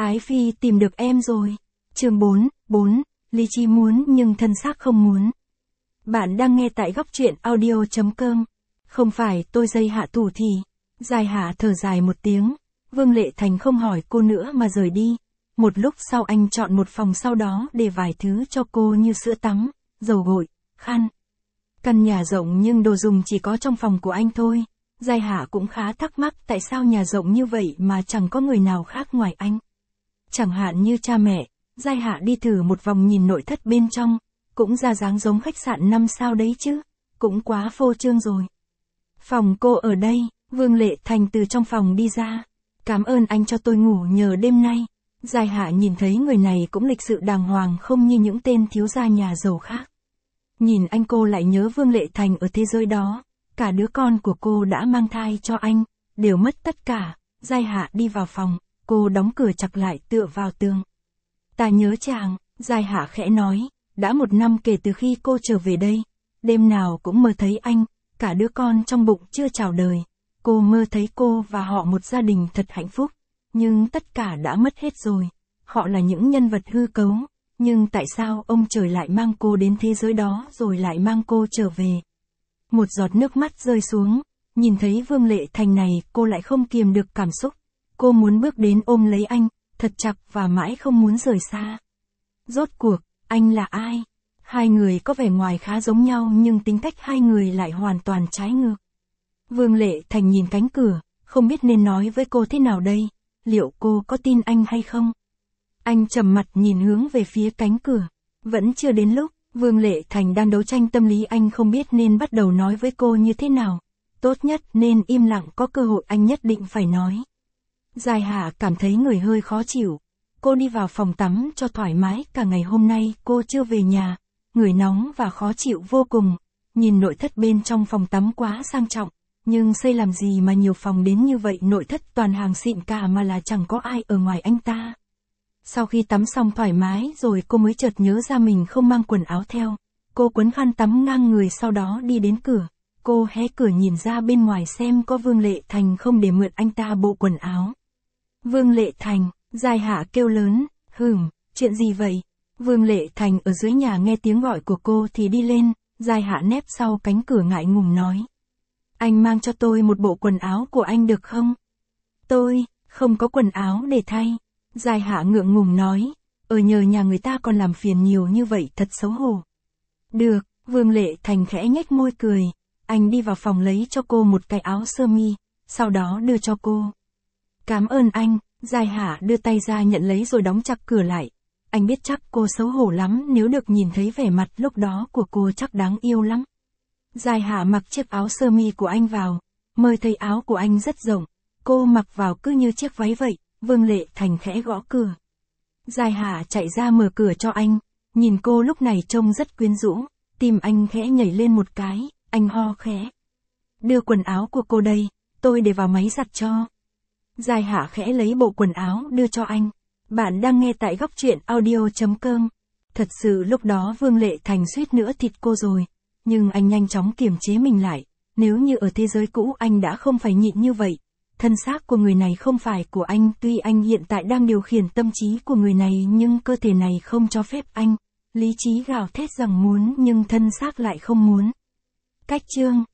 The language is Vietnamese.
Ái Phi tìm được em rồi. Chương 4, lý trí muốn nhưng thân xác không muốn. Bạn đang nghe tại góc truyện audio.com. Không phải tôi dây hạ thủ thì. Dài hạ thở dài một tiếng. Vương Lệ Thành không hỏi cô nữa mà rời đi. Một lúc sau anh chọn một phòng sau đó để vài thứ cho cô như sữa tắm, dầu gội, khăn. Căn nhà rộng nhưng đồ dùng chỉ có trong phòng của anh thôi. Dài hạ cũng khá thắc mắc tại sao nhà rộng như vậy mà chẳng có người nào khác ngoài anh. Chẳng hạn như cha mẹ, Giai Hạ đi thử một vòng nhìn nội thất bên trong, cũng ra dáng giống khách sạn 5 sao đấy chứ, cũng quá phô trương rồi. Phòng cô ở đây, Vương Lệ Thành từ trong phòng đi ra. Cảm ơn anh cho tôi ngủ nhờ đêm nay. Giai Hạ nhìn thấy người này cũng lịch sự đàng hoàng không như những tên thiếu gia nhà giàu khác. Nhìn anh cô lại nhớ Vương Lệ Thành ở thế giới đó, cả đứa con của cô đã mang thai cho anh, đều mất tất cả. Giai Hạ đi vào phòng, cô đóng cửa chặt lại tựa vào tường. Ta nhớ chàng, Giai Hạ khẽ nói, đã 1 năm kể từ khi cô trở về đây, đêm nào cũng mơ thấy anh, cả đứa con trong bụng chưa chào đời. Cô mơ thấy cô và họ một gia đình thật hạnh phúc, nhưng tất cả đã mất hết rồi. Họ là những nhân vật hư cấu, nhưng tại sao ông trời lại mang cô đến thế giới đó rồi lại mang cô trở về? Một giọt nước mắt rơi xuống, nhìn thấy Vương Lệ Thành này cô lại không kiềm được cảm xúc. Cô muốn bước đến ôm lấy anh, thật chặt và mãi không muốn rời xa. Rốt cuộc, anh là ai? Hai người có vẻ ngoài khá giống nhau nhưng tính cách hai người lại hoàn toàn trái ngược. Vương Lệ Thành nhìn cánh cửa, không biết nên nói với cô thế nào đây, liệu cô có tin anh hay không? Anh trầm mặt nhìn hướng về phía cánh cửa, vẫn chưa đến lúc, Vương Lệ Thành đang đấu tranh tâm lý anh không biết nên bắt đầu nói với cô như thế nào. Tốt nhất nên im lặng, có cơ hội anh nhất định phải nói. Giai Hạ cảm thấy người hơi khó chịu. Cô đi vào phòng tắm cho thoải mái, cả ngày hôm nay cô chưa về nhà, người nóng và khó chịu vô cùng. Nhìn nội thất bên trong phòng tắm quá sang trọng, nhưng xây làm gì mà nhiều phòng đến như vậy, nội thất toàn hàng xịn cả mà là chẳng có ai ở ngoài anh ta. Sau khi tắm xong thoải mái rồi cô mới chợt nhớ ra mình không mang quần áo theo. Cô quấn khăn tắm ngang người sau đó đi đến cửa. Cô hé cửa nhìn ra bên ngoài xem có Vương Lệ Thành không để mượn anh ta bộ quần áo. Vương Lệ Thành, Giai Hạ kêu lớn, chuyện gì vậy? Vương Lệ Thành ở dưới nhà nghe tiếng gọi của cô thì đi lên, Giai Hạ nép sau cánh cửa ngại ngùng nói. Anh mang cho tôi một bộ quần áo của anh được không? Tôi, không có quần áo để thay. Giai Hạ ngượng ngùng nói, ở nhờ nhà người ta còn làm phiền nhiều như vậy thật xấu hổ. Được, Vương Lệ Thành khẽ nhếch môi cười, anh đi vào phòng lấy cho cô một cái áo sơ mi, sau đó đưa cho cô. Cảm ơn anh, Giai Hạ đưa tay ra nhận lấy rồi đóng chặt cửa lại. Anh biết chắc cô xấu hổ lắm, nếu được nhìn thấy vẻ mặt lúc đó của cô chắc đáng yêu lắm. Giai Hạ mặc chiếc áo sơ mi của anh vào, mới thấy áo của anh rất rộng, cô mặc vào cứ như chiếc váy vậy. Vương Lệ Thành khẽ gõ cửa. Giai Hạ chạy ra mở cửa cho anh, nhìn cô lúc này trông rất quyến rũ, tim anh khẽ nhảy lên một cái, anh ho khẽ. Đưa quần áo của cô đây, tôi để vào máy giặt cho. Giai Hạ khẽ lấy bộ quần áo đưa cho anh. Bạn đang nghe tại góc truyện audio.com. Thật sự lúc đó Vương Lệ Thành suýt nữa thịt cô rồi, nhưng anh nhanh chóng kiềm chế mình lại. Nếu như ở thế giới cũ anh đã không phải nhịn như vậy. Thân xác của người này không phải của anh, tuy anh hiện tại đang điều khiển tâm trí của người này nhưng cơ thể này không cho phép anh. Lý trí gào thét rằng muốn nhưng thân xác lại không muốn. Cách chương